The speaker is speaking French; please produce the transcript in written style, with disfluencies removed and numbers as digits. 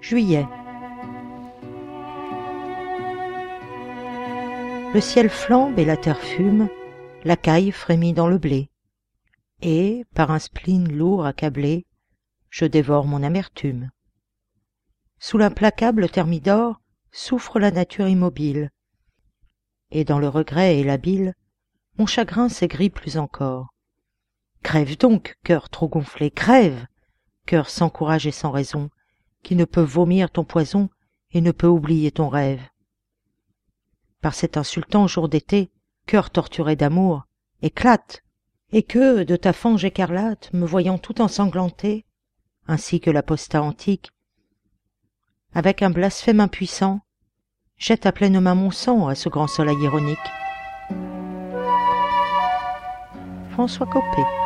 Juillet. Le ciel flambe et la terre fume, la caille frémit dans le blé. Et, par un spleen lourd accablé, je dévore mon amertume. Sous l'implacable thermidor souffre la nature immobile, et dans le regret et la bile, mon chagrin s'aigrit plus encore. Crève donc, cœur trop gonflé, crève, cœur sans courage et sans raison, qui ne peut vomir ton poison et ne peut oublier ton rêve. Par cet insultant jour d'été, cœur torturé d'amour, éclate, et que, de ta fange écarlate, me voyant tout ensanglanté, ainsi que l'apostat antique, avec un blasphème impuissant, jette à pleine main mon sang à ce grand soleil ironique. François Copé.